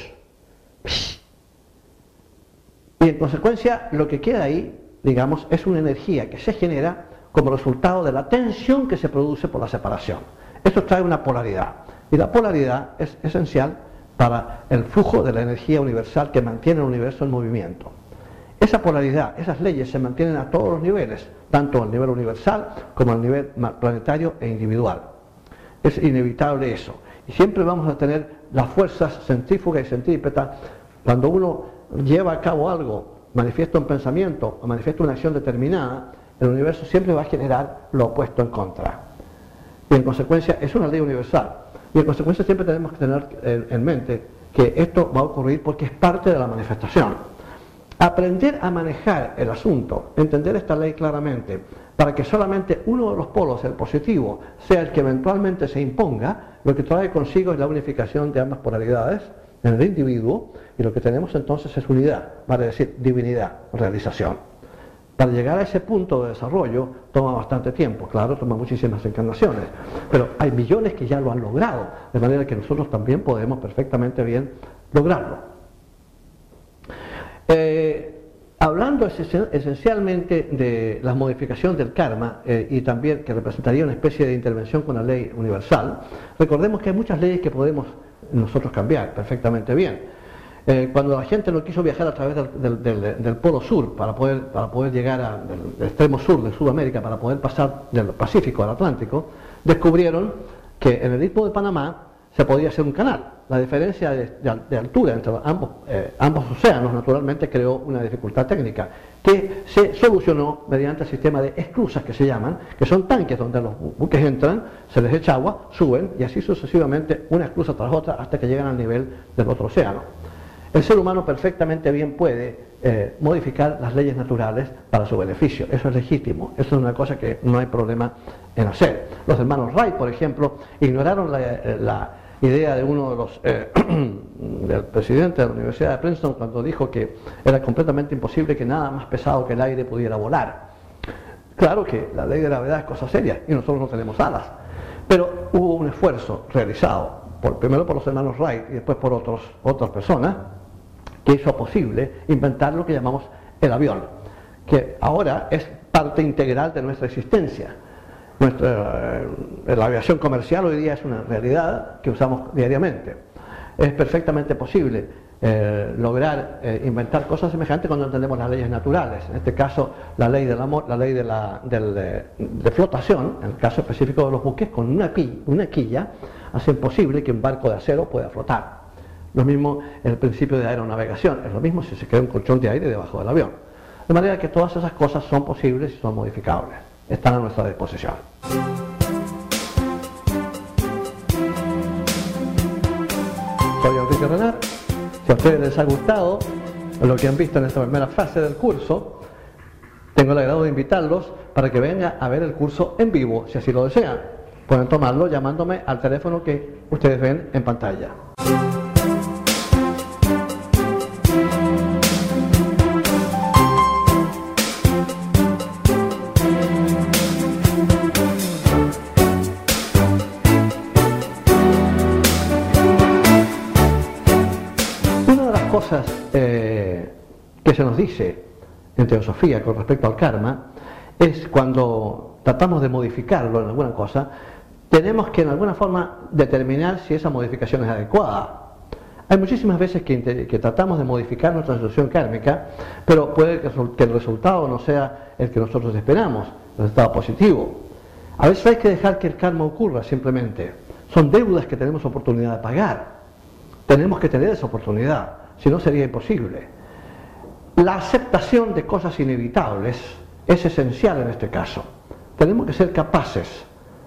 Y en consecuencia lo que queda ahí, digamos, es una energía que se genera como resultado de la tensión que se produce por la separación. Esto trae una polaridad, y la polaridad es esencial para el flujo de la energía universal que mantiene el universo en movimiento. Esa polaridad, esas leyes se mantienen a todos los niveles, tanto a nivel universal como a nivel planetario e individual. Es inevitable eso, y siempre vamos a tener las fuerzas centrífugas y centrípetas. Cuando uno lleva a cabo algo, manifiesta un pensamiento o manifiesta una acción determinada, el universo siempre va a generar lo opuesto en contra. Y en consecuencia es una ley universal. Y en consecuencia siempre tenemos que tener en, en mente que esto va a ocurrir porque es parte de la manifestación. Aprender a manejar el asunto, entender esta ley claramente, para que solamente uno de los polos, el positivo, sea el que eventualmente se imponga, lo que trae consigo es la unificación de ambas polaridades en el individuo, y lo que tenemos entonces es unidad, vale decir divinidad, realización. Para llegar a ese punto de desarrollo toma bastante tiempo, claro, toma muchísimas encarnaciones, pero hay millones que ya lo han logrado, de manera que nosotros también podemos perfectamente bien lograrlo. Eh, hablando esen esencialmente de la modificación del karma eh, y también que representaría una especie de intervención con la ley universal, recordemos que hay muchas leyes que podemos nosotros cambiar perfectamente bien. Eh, cuando la gente no quiso viajar a través del, del, del, del polo sur para poder, para poder llegar al extremo sur de Sudamérica, para poder pasar del Pacífico al Atlántico, descubrieron que en el Istmo de Panamá se podía hacer un canal. La diferencia de, de, de altura entre ambos, eh, ambos océanos naturalmente creó una dificultad técnica que se solucionó mediante el sistema de esclusas que se llaman, que son tanques donde los buques entran, se les echa agua, suben y así sucesivamente una esclusa tras otra hasta que llegan al nivel del otro océano. El ser humano perfectamente bien puede eh, modificar las leyes naturales para su beneficio. Eso es legítimo, eso es una cosa que no hay problema en hacer. Los hermanos Wright, por ejemplo, ignoraron la, la idea de uno de los eh, del presidente de la Universidad de Princeton cuando dijo que era completamente imposible que nada más pesado que el aire pudiera volar. Claro que la ley de la gravedad es cosa seria y nosotros no tenemos alas, pero hubo un esfuerzo realizado por, primero por los hermanos Wright y después por otros, otras personas que hizo posible inventar lo que llamamos el avión, que ahora es parte integral de nuestra existencia. Nuestra, eh, la aviación comercial hoy día es una realidad que usamos diariamente. Es perfectamente posible eh, lograr eh, inventar cosas semejantes cuando entendemos las leyes naturales. En este caso, la ley del amor, la ley de, la, del, de, de flotación, en el caso específico de los buques, con una, una quilla, hacen posible que un barco de acero pueda flotar. Lo mismo el principio de aeronavegación, es lo mismo si se crea un colchón de aire debajo del avión. De manera que todas esas cosas son posibles y son modificables, están a nuestra disposición. Soy Enrique Renard. Si a ustedes les ha gustado lo que han visto en esta primera fase del curso, tengo el agrado de invitarlos para que vengan a ver el curso en vivo, si así lo desean. Pueden tomarlo llamándome al teléfono que ustedes ven en pantalla. Cosas eh, que se nos dice en teosofía con respecto al karma es cuando tratamos de modificarlo en alguna cosa, tenemos que en alguna forma determinar si esa modificación es adecuada. Hay muchísimas veces que, que tratamos de modificar nuestra situación kármica, pero puede que el resultado no sea el que nosotros esperamos, el resultado positivo. A veces hay que dejar que el karma ocurra simplemente. Son deudas que tenemos oportunidad de pagar. Tenemos que tener esa oportunidad. Si no, sería imposible. La aceptación de cosas inevitables es esencial en este caso. Tenemos que ser capaces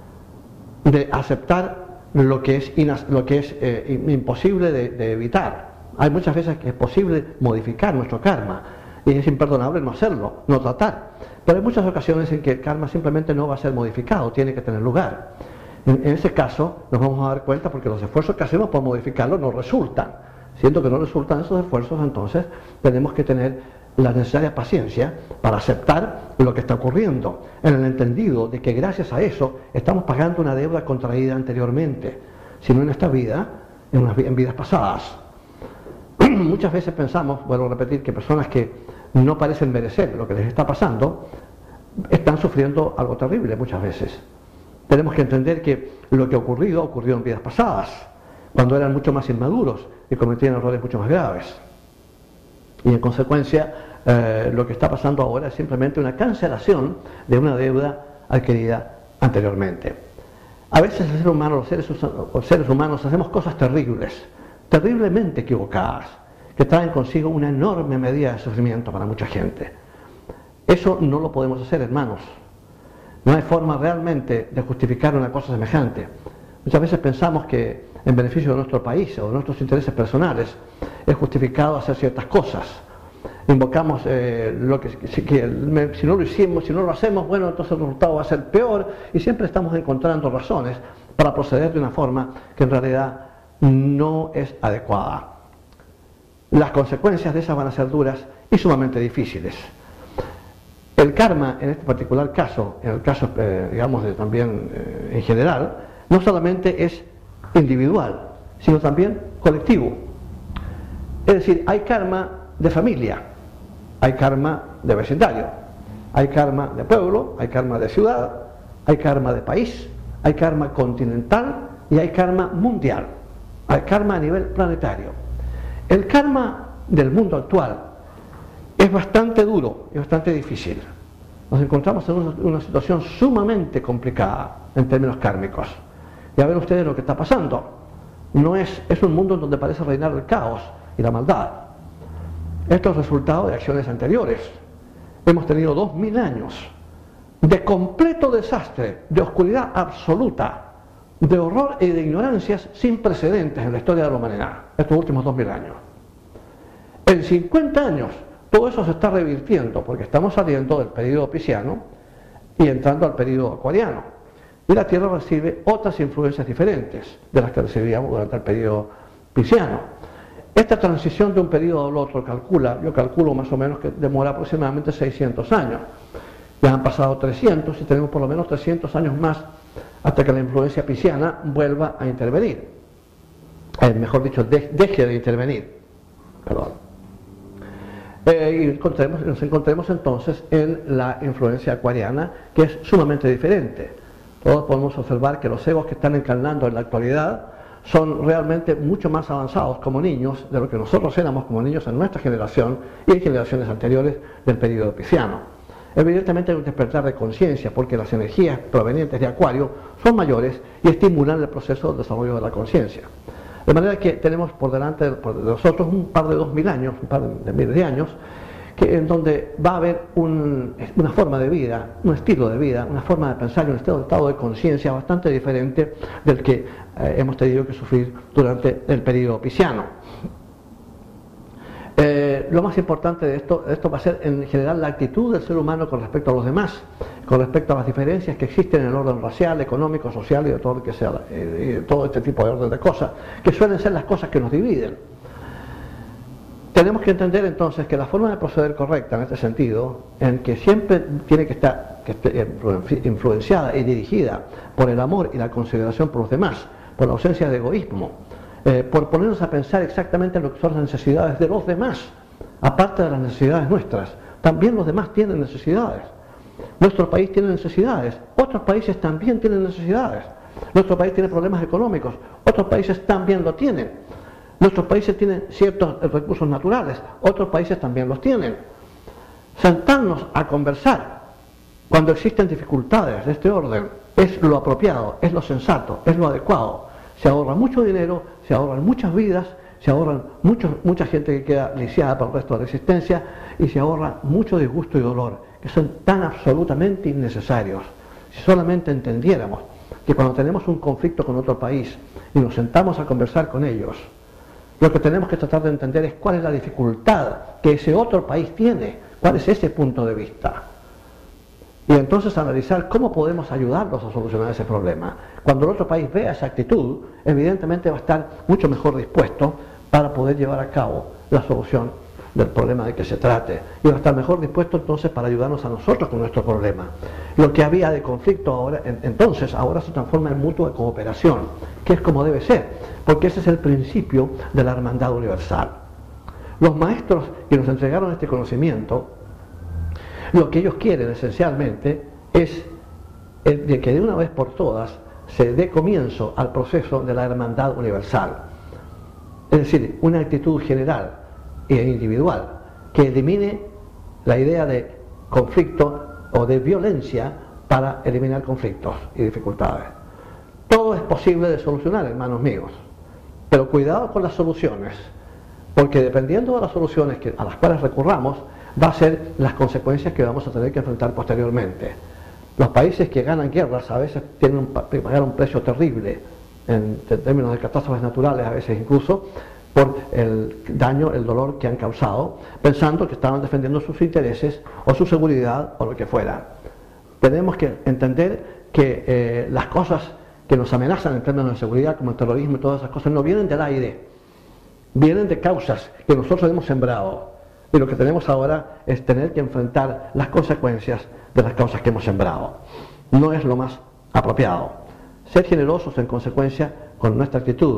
de aceptar lo que es, lo que es eh, imposible de, de evitar. Hay muchas veces que es posible modificar nuestro karma y es imperdonable no hacerlo, no tratar. Pero hay muchas ocasiones en que el karma simplemente no va a ser modificado, tiene que tener lugar. En, en ese caso nos vamos a dar cuenta porque los esfuerzos que hacemos por modificarlo no resultan. Siendo que no resultan esos esfuerzos, entonces tenemos que tener la necesaria paciencia para aceptar lo que está ocurriendo, en el entendido de que gracias a eso estamos pagando una deuda contraída anteriormente, si no en esta vida, en, unas, en vidas pasadas. Muchas veces pensamos, vuelvo a repetir, que personas que no parecen merecer lo que les está pasando, están sufriendo algo terrible muchas veces. Tenemos que entender que lo que ha ocurrido, ocurrió en vidas pasadas, cuando eran mucho más inmaduros y cometían errores mucho más graves. Y en consecuencia, eh, lo que está pasando ahora es simplemente una cancelación de una deuda adquirida anteriormente. A veces el ser humano, los seres, los seres humanos hacemos cosas terribles, terriblemente equivocadas, que traen consigo una enorme medida de sufrimiento para mucha gente. Eso no lo podemos hacer, hermanos. No hay forma realmente de justificar una cosa semejante. Muchas veces pensamos que en beneficio de nuestro país o de nuestros intereses personales es justificado hacer ciertas cosas. Invocamos eh, lo que, que si no lo hicimos, si no lo hacemos, bueno, entonces el resultado va a ser peor y siempre estamos encontrando razones para proceder de una forma que en realidad no es adecuada. Las consecuencias de esas van a ser duras y sumamente difíciles. El karma, en este particular caso, en el caso, eh, digamos, de, también eh, en general, no solamente es individual, sino también colectivo. Es decir, hay karma de familia, hay karma de vecindario, hay karma de pueblo, hay karma de ciudad, hay karma de país, hay karma continental y hay karma mundial, hay karma a nivel planetario. El karma del mundo actual es bastante duro y bastante difícil. Nos encontramos en una, una situación sumamente complicada en términos kármicos. Ya ven ustedes lo que está pasando. No es, es un mundo donde parece reinar el caos y la maldad. Esto es resultado de acciones anteriores. Hemos tenido dos mil años de completo desastre, de oscuridad absoluta, de horror y de ignorancias sin precedentes en la historia de la humanidad, estos últimos dos mil años. En cincuenta años todo eso se está revirtiendo porque estamos saliendo del período pisciano y entrando al período acuariano. Y la Tierra recibe otras influencias diferentes de las que recibíamos durante el período pisciano. Esta transición de un periodo al otro calcula, yo calculo más o menos que demora aproximadamente seiscientos años. Ya han pasado trescientos y tenemos por lo menos trescientos años más hasta que la influencia pisciana vuelva a intervenir. Eh, mejor dicho, de, deje de intervenir. Perdón. Eh, y encontremos, nos encontremos entonces en la influencia acuariana, que es sumamente diferente. Todos podemos observar que los egos que están encarnando en la actualidad son realmente mucho más avanzados como niños de lo que nosotros éramos como niños en nuestra generación y en generaciones anteriores del periodo pisciano. Evidentemente hay un despertar de conciencia porque las energías provenientes de Acuario son mayores y estimulan el proceso de desarrollo de la conciencia. De manera que tenemos por delante de nosotros un par de dos mil años, un par de miles de años, que, en donde va a haber un, una forma de vida, un estilo de vida, una forma de pensar y un estado, estado de conciencia bastante diferente del que eh, hemos tenido que sufrir durante el periodo pisciano. Eh, lo más importante de esto, esto va a ser en general la actitud del ser humano con respecto a los demás, con respecto a las diferencias que existen en el orden racial, económico, social y de todo lo que sea, eh, y de todo este tipo de orden de cosas, que suelen ser las cosas que nos dividen. Tenemos que entender entonces que la forma de proceder correcta en este sentido, en que siempre tiene que estar que esté influenciada y dirigida por el amor y la consideración por los demás, por la ausencia de egoísmo, eh, por ponernos a pensar exactamente en lo que son las necesidades de los demás, aparte de las necesidades nuestras. También los demás tienen necesidades. Nuestro país tiene necesidades, otros países también tienen necesidades. Nuestro país tiene problemas económicos, otros países también lo tienen. Nuestros países tienen ciertos recursos naturales, otros países también los tienen. Sentarnos a conversar cuando existen dificultades de este orden es lo apropiado, es lo sensato, es lo adecuado. Se ahorra mucho dinero, se ahorran muchas vidas, se ahorran mucho, mucha gente que queda lisiada por el resto de la existencia y se ahorra mucho disgusto y dolor, que son tan absolutamente innecesarios. Si solamente entendiéramos que cuando tenemos un conflicto con otro país y nos sentamos a conversar con ellos, lo que tenemos que tratar de entender es cuál es la dificultad que ese otro país tiene, cuál es ese punto de vista. Y entonces analizar cómo podemos ayudarlos a solucionar ese problema. Cuando el otro país vea esa actitud, evidentemente va a estar mucho mejor dispuesto para poder llevar a cabo la solución del problema de que se trate. Y va a estar mejor dispuesto entonces para ayudarnos a nosotros con nuestro problema. Lo que había de conflicto ahora, entonces, ahora se transforma en mutua cooperación, que es como debe ser, porque ese es el principio de la hermandad universal. Los maestros que nos entregaron este conocimiento, lo que ellos quieren esencialmente es el de que de una vez por todas se dé comienzo al proceso de la hermandad universal. Es decir, una actitud general e individual que elimine la idea de conflicto o de violencia para eliminar conflictos y dificultades. Todo es posible de solucionar, hermanos míos, pero cuidado con las soluciones, porque dependiendo de las soluciones que, a las cuales recurramos, va a ser las consecuencias que vamos a tener que enfrentar posteriormente. Los países que ganan guerras a veces tienen que pagar un precio terrible en términos de catástrofes naturales, a veces incluso por el daño, el dolor que han causado, pensando que estaban defendiendo sus intereses o su seguridad o lo que fuera. Tenemos que entender que eh, las cosas que nos amenazan en términos de seguridad, como el terrorismo y todas esas cosas, no vienen del aire, vienen de causas que nosotros hemos sembrado. Y lo que tenemos ahora es tener que enfrentar las consecuencias de las causas que hemos sembrado. No es lo más apropiado. Ser generosos en consecuencia con nuestra actitud,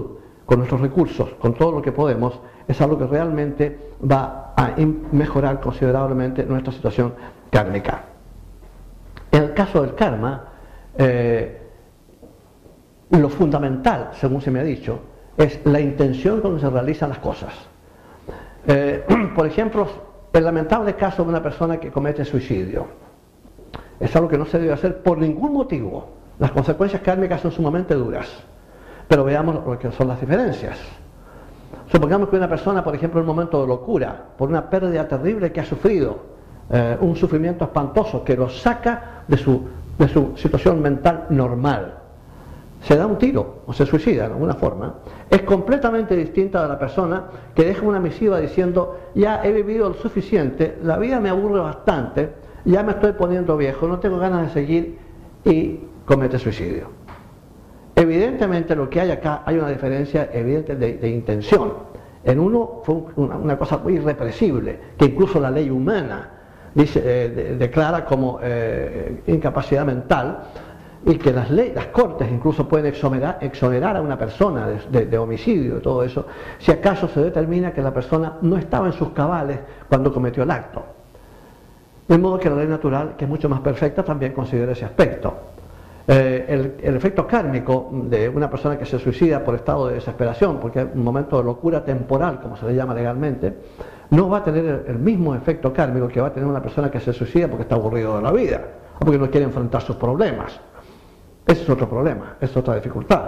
con nuestros recursos, con todo lo que podemos, es algo que realmente va a mejorar considerablemente nuestra situación kármica. En el caso del karma, eh, lo fundamental, según se me ha dicho, es la intención con que se realizan las cosas. Eh, por ejemplo, el lamentable caso de una persona que comete suicidio. Es algo que no se debe hacer por ningún motivo. Las consecuencias kármicas son sumamente duras. Pero veamos lo que son las diferencias. Supongamos que una persona, por ejemplo, en un momento de locura, por una pérdida terrible que ha sufrido, eh, un sufrimiento espantoso que lo saca de su, de su situación mental normal, se da un tiro o se suicida de alguna forma, es completamente distinta de la persona que deja una misiva diciendo: ya he vivido lo suficiente, la vida me aburre bastante, ya me estoy poniendo viejo, no tengo ganas de seguir, y comete suicidio. Evidentemente lo que hay acá, hay una diferencia evidente de, de intención. En uno fue una, una cosa muy irrepresible, que incluso la ley humana dice, eh, de, declara como eh, incapacidad mental, y que las leyes, las cortes incluso pueden exonerar, exonerar a una persona de, de, de homicidio y todo eso, si acaso se determina que la persona no estaba en sus cabales cuando cometió el acto. De modo que la ley natural, que es mucho más perfecta, también considera ese aspecto. Eh, el, el efecto kármico de una persona que se suicida por estado de desesperación, porque es un momento de locura temporal, como se le llama legalmente, no va a tener el, el mismo efecto kármico que va a tener una persona que se suicida porque está aburrido de la vida, o porque no quiere enfrentar sus problemas. Ese es otro problema, es otra dificultad.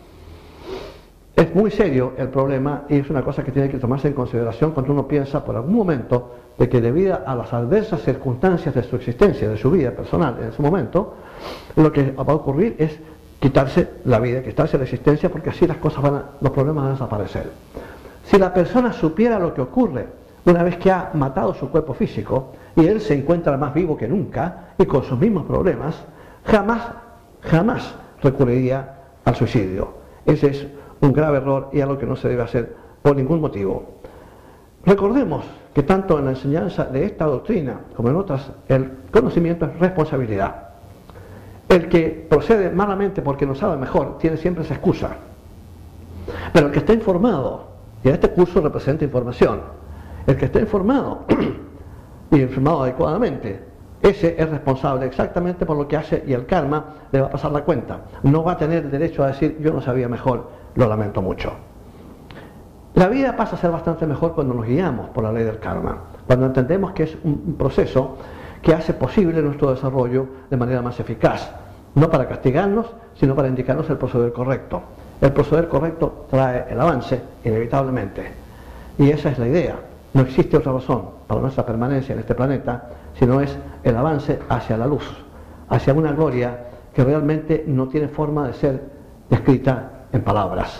Es muy serio el problema y es una cosa que tiene que tomarse en consideración cuando uno piensa por algún momento de que debido a las adversas circunstancias de su existencia, de su vida personal en ese momento, lo que va a ocurrir es quitarse la vida, quitarse la existencia, porque así las cosas van a, los problemas van a desaparecer. Si la persona supiera lo que ocurre una vez que ha matado su cuerpo físico y él se encuentra más vivo que nunca y con sus mismos problemas, jamás jamás recurriría al suicidio. Ese es un grave error y algo que no se debe hacer por ningún motivo. Recordemos que tanto en la enseñanza de esta doctrina como en otras, el conocimiento es responsabilidad. El que procede malamente porque no sabe mejor tiene siempre esa excusa. Pero el que está informado, y este curso representa información, el que está informado y informado adecuadamente, ese es responsable exactamente por lo que hace, y el karma le va a pasar la cuenta. No va a tener el derecho a decir: yo no sabía mejor, lo lamento mucho. La vida pasa a ser bastante mejor cuando nos guiamos por la ley del karma, cuando entendemos que es un proceso que hace posible nuestro desarrollo de manera más eficaz, no para castigarnos, sino para indicarnos el proceder correcto. El proceder correcto trae el avance, inevitablemente, y esa es la idea. No existe otra razón para nuestra permanencia en este planeta, sino es el avance hacia la luz, hacia una gloria que realmente no tiene forma de ser descrita en palabras.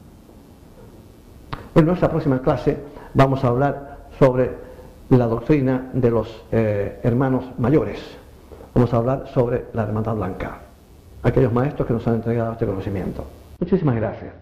En nuestra próxima clase vamos a hablar sobre la doctrina de los eh, hermanos mayores. Vamos a hablar sobre la Hermandad Blanca, aquellos maestros que nos han entregado este conocimiento. Muchísimas gracias.